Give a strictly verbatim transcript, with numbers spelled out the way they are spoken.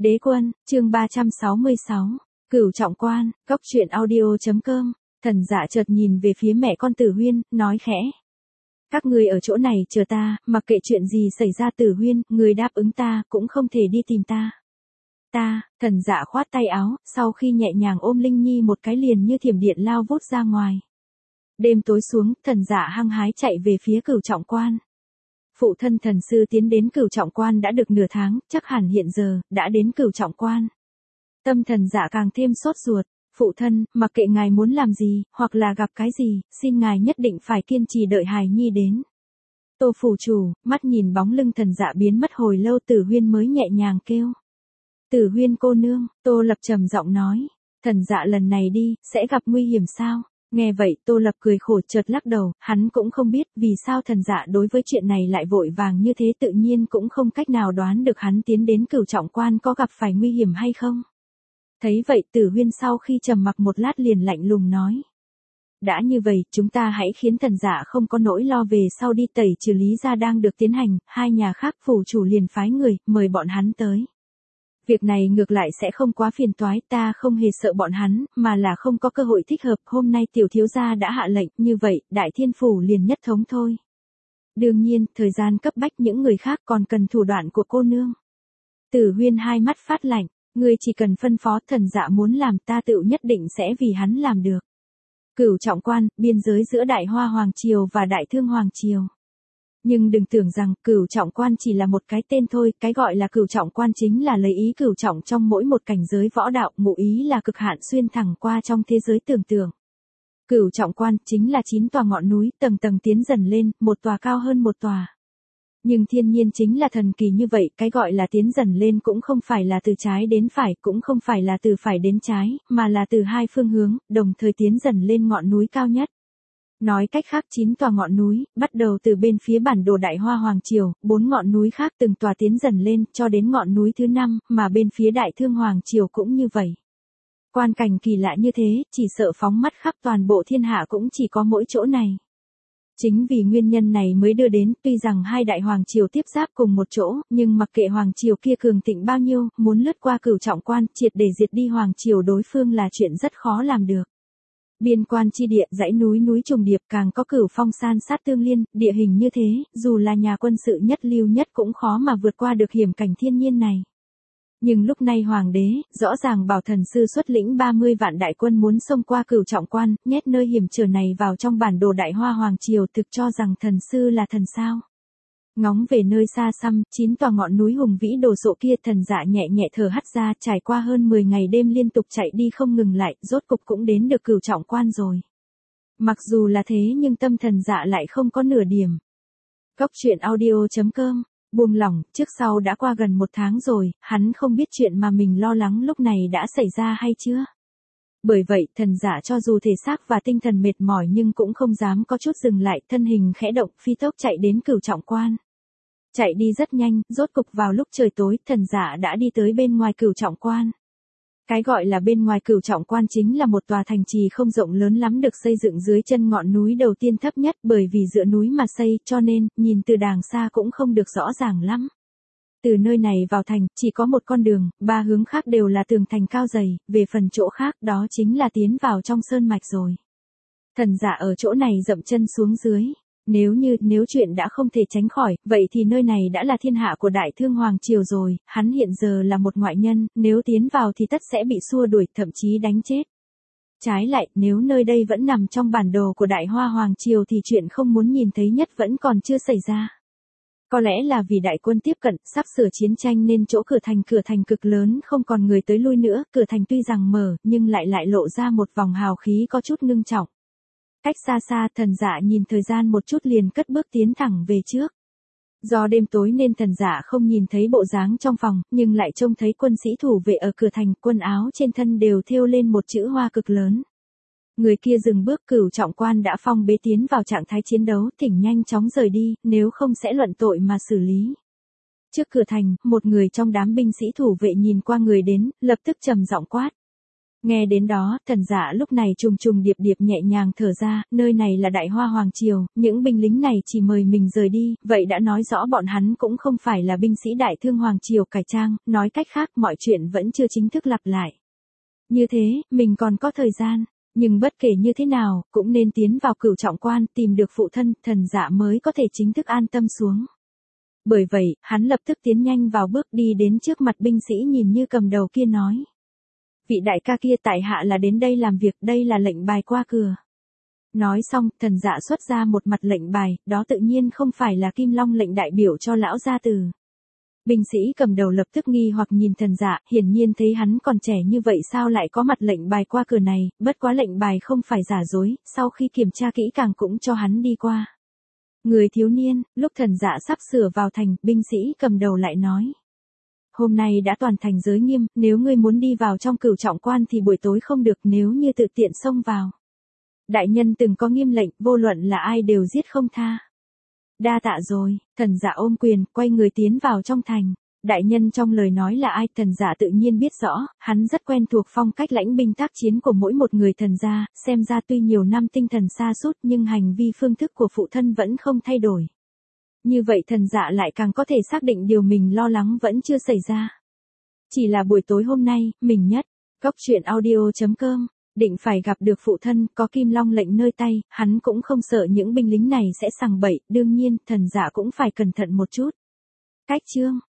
Đế quân, chương ba trăm sáu mươi sáu, Cửu Trọng Quan, Cốc Truyện Audio chấm com. Thần Dạ chợt nhìn về phía mẹ con Tử Huyên, nói khẽ. Các người ở chỗ này chờ ta, mặc kệ chuyện gì xảy ra. Tử Huyên, người đáp ứng ta, cũng không thể đi tìm ta. Ta, Thần Dạ khoát tay áo, sau khi nhẹ nhàng ôm Linh Nhi một cái liền như thiểm điện lao vút ra ngoài. Đêm tối xuống, Thần Dạ hăng hái chạy về phía Cửu Trọng Quan. Phụ thân thần sư tiến đến Cửu Trọng Quan đã được nửa tháng, chắc hẳn hiện giờ, đã đến Cửu Trọng Quan. Tâm Thần Dạ càng thêm sốt ruột. Phụ thân, mặc kệ ngài muốn làm gì, hoặc là gặp cái gì, xin ngài nhất định phải kiên trì đợi hài nhi đến. Tô phủ chủ, mắt nhìn bóng lưng Thần Dạ biến mất hồi lâu, Tử Huyên mới nhẹ nhàng kêu. Tử Huyên cô nương, Tô Lập trầm giọng nói. Thần Dạ lần này đi, sẽ gặp nguy hiểm sao? Nghe vậy, Tô Lập cười khổ chợt lắc đầu, hắn cũng không biết vì sao Thần Dạ đối với chuyện này lại vội vàng như thế, tự nhiên cũng không cách nào đoán được hắn tiến đến Cửu Trọng Quan có gặp phải nguy hiểm hay không. Thấy vậy, Tử Huyên sau khi trầm mặc một lát liền lạnh lùng nói. Đã như vậy, chúng ta hãy khiến Thần Dạ không có nỗi lo, về sau đi. Tẩy trừ Lý gia đang được tiến hành, hai nhà khác phủ chủ liền phái người, mời bọn hắn tới. Việc này ngược lại sẽ không quá phiền toái, ta không hề sợ bọn hắn, mà là không có cơ hội thích hợp. Hôm nay tiểu thiếu gia đã hạ lệnh, như vậy, Đại Thiên phủ liền nhất thống thôi. Đương nhiên, thời gian cấp bách, những người khác còn cần thủ đoạn của cô nương. Tử Huyên hai mắt phát lạnh, ngươi chỉ cần phân phó. Thần Dạ muốn làm, ta tự nhất định sẽ vì hắn làm được. Cửu Trọng Quan, biên giới giữa Đại Hoa Hoàng Triều và Đại Thương Hoàng Triều. Nhưng đừng tưởng rằng Cửu Trọng Quan chỉ là một cái tên thôi, cái gọi là Cửu Trọng Quan chính là lấy ý cửu trọng trong mỗi một cảnh giới võ đạo, ngụ ý là cực hạn xuyên thẳng qua trong thế giới tưởng tượng. Cửu Trọng Quan chính là chín tòa ngọn núi, tầng tầng tiến dần lên, một tòa cao hơn một tòa. Nhưng thiên nhiên chính là thần kỳ như vậy, cái gọi là tiến dần lên cũng không phải là từ trái đến phải, cũng không phải là từ phải đến trái, mà là từ hai phương hướng, đồng thời tiến dần lên ngọn núi cao nhất. Nói cách khác, chín tòa ngọn núi, bắt đầu từ bên phía bản đồ Đại Hoa Hoàng Triều, bốn ngọn núi khác từng tòa tiến dần lên, cho đến ngọn núi thứ năm, mà bên phía Đại Thương Hoàng Triều cũng như vậy. Quan cảnh kỳ lạ như thế, chỉ sợ phóng mắt khắp toàn bộ thiên hạ cũng chỉ có mỗi chỗ này. Chính vì nguyên nhân này mới đưa đến, tuy rằng hai đại hoàng triều tiếp giáp cùng một chỗ, nhưng mặc kệ hoàng triều kia cường thịnh bao nhiêu, muốn lướt qua Cửu Trọng Quan, triệt để diệt đi hoàng triều đối phương là chuyện rất khó làm được. Biên quan chi địa, dãy núi núi trùng điệp, càng có cửu phong san sát tương liên, địa hình như thế, dù là nhà quân sự nhất lưu nhất cũng khó mà vượt qua được hiểm cảnh thiên nhiên này. Nhưng lúc này hoàng đế, rõ ràng bảo thần sư xuất lĩnh ba mươi vạn đại quân muốn xông qua Cửu Trọng Quan, nhét nơi hiểm trở này vào trong bản đồ Đại Hoa Hoàng Triều, thực cho rằng thần sư là thần sao. Ngóng về nơi xa xăm, chín tòa ngọn núi hùng vĩ đồ sộ kia, Thần Dạ nhẹ nhẹ thở hắt ra, trải qua hơn mười ngày đêm liên tục chạy đi không ngừng lại, rốt cục cũng đến được Cửu Trọng Quan rồi. Mặc dù là thế nhưng tâm Thần Dạ lại không có nửa điểm. Cốc Truyện Audio chấm com. Buông lỏng, trước sau đã qua gần một tháng rồi, hắn không biết chuyện mà mình lo lắng lúc này đã xảy ra hay chưa. Bởi vậy, Thần Dạ cho dù thể xác và tinh thần mệt mỏi nhưng cũng không dám có chút dừng lại, thân hình khẽ động, phi tốc chạy đến Cửu Trọng Quan. Chạy đi rất nhanh, rốt cục vào lúc trời tối, Thần Dạ đã đi tới bên ngoài Cửu Trọng Quan. Cái gọi là bên ngoài Cửu Trọng Quan chính là một tòa thành trì không rộng lớn lắm, được xây dựng dưới chân ngọn núi đầu tiên thấp nhất, bởi vì dựa núi mà xây, cho nên, nhìn từ đàng xa cũng không được rõ ràng lắm. Từ nơi này vào thành, chỉ có một con đường, ba hướng khác đều là tường thành cao dày, về phần chỗ khác, đó chính là tiến vào trong sơn mạch rồi. Thần Dạ ở chỗ này dậm chân xuống dưới. Nếu như, nếu chuyện đã không thể tránh khỏi, vậy thì nơi này đã là thiên hạ của Đại Thương Hoàng Triều rồi, hắn hiện giờ là một ngoại nhân, nếu tiến vào thì tất sẽ bị xua đuổi, thậm chí đánh chết. Trái lại, nếu nơi đây vẫn nằm trong bản đồ của Đại Hoa Hoàng Triều thì chuyện không muốn nhìn thấy nhất vẫn còn chưa xảy ra. Có lẽ là vì đại quân tiếp cận, sắp sửa chiến tranh nên chỗ cửa thành cửa thành cực lớn không còn người tới lui nữa, cửa thành tuy rằng mở, nhưng lại lại lộ ra một vòng hào khí có chút ngưng trọng. Cách xa xa, Thần Dạ nhìn thời gian một chút liền cất bước tiến thẳng về trước. Do đêm tối nên Thần Dạ không nhìn thấy bộ dáng trong phòng, nhưng lại trông thấy quân sĩ thủ vệ ở cửa thành, quần áo trên thân đều thêu lên một chữ hoa cực lớn. Người kia dừng bước, Cửu Trọng Quan đã phong bế, tiến vào trạng thái chiến đấu, thỉnh nhanh chóng rời đi, nếu không sẽ luận tội mà xử lý. Trước cửa thành, một người trong đám binh sĩ thủ vệ nhìn qua người đến, lập tức trầm giọng quát. Nghe đến đó, Thần Dạ lúc này trùng trùng điệp điệp nhẹ nhàng thở ra, nơi này là Đại Hoa Hoàng Triều, những binh lính này chỉ mời mình rời đi, vậy đã nói rõ bọn hắn cũng không phải là binh sĩ Đại Thương Hoàng Triều cải trang, nói cách khác mọi chuyện vẫn chưa chính thức lặp lại. Như thế, mình còn có thời gian, nhưng bất kể như thế nào, cũng nên tiến vào Cửu Trọng Quan, tìm được phụ thân, Thần Dạ mới có thể chính thức an tâm xuống. Bởi vậy, hắn lập tức tiến nhanh vào bước đi đến trước mặt binh sĩ nhìn như cầm đầu kia nói. Vị đại ca kia tại hạ là đến đây làm việc, đây là lệnh bài qua cửa. Nói xong, Thần Dạ xuất ra một mặt lệnh bài, đó tự nhiên không phải là Kim Long lệnh đại biểu cho lão gia tử. Binh sĩ cầm đầu lập tức nghi hoặc nhìn Thần Dạ, hiển nhiên thấy hắn còn trẻ như vậy sao lại có mặt lệnh bài qua cửa này, bất quá lệnh bài không phải giả dối, sau khi kiểm tra kỹ càng cũng cho hắn đi qua. Người thiếu niên, lúc Thần Dạ sắp sửa vào thành, binh sĩ cầm đầu lại nói. Hôm nay đã toàn thành giới nghiêm, nếu ngươi muốn đi vào trong Cửu Trọng Quan thì buổi tối không được, nếu như tự tiện xông vào. Đại nhân từng có nghiêm lệnh, vô luận là ai đều giết không tha. Đa tạ rồi, Thần Dạ ôm quyền, quay người tiến vào trong thành. Đại nhân trong lời nói là ai, Thần Dạ tự nhiên biết rõ, hắn rất quen thuộc phong cách lãnh binh tác chiến của mỗi một người thần gia, xem ra tuy nhiều năm tinh thần sa sút nhưng hành vi phương thức của phụ thân vẫn không thay đổi. Như vậy Thần Dạ lại càng có thể xác định điều mình lo lắng vẫn chưa xảy ra. Chỉ là buổi tối hôm nay, mình nhất, Cốc Truyện Audio chấm com, định phải gặp được phụ thân, có Kim Long lệnh nơi tay, hắn cũng không sợ những binh lính này sẽ sằng bậy, đương nhiên, Thần Dạ cũng phải cẩn thận một chút. Cách chương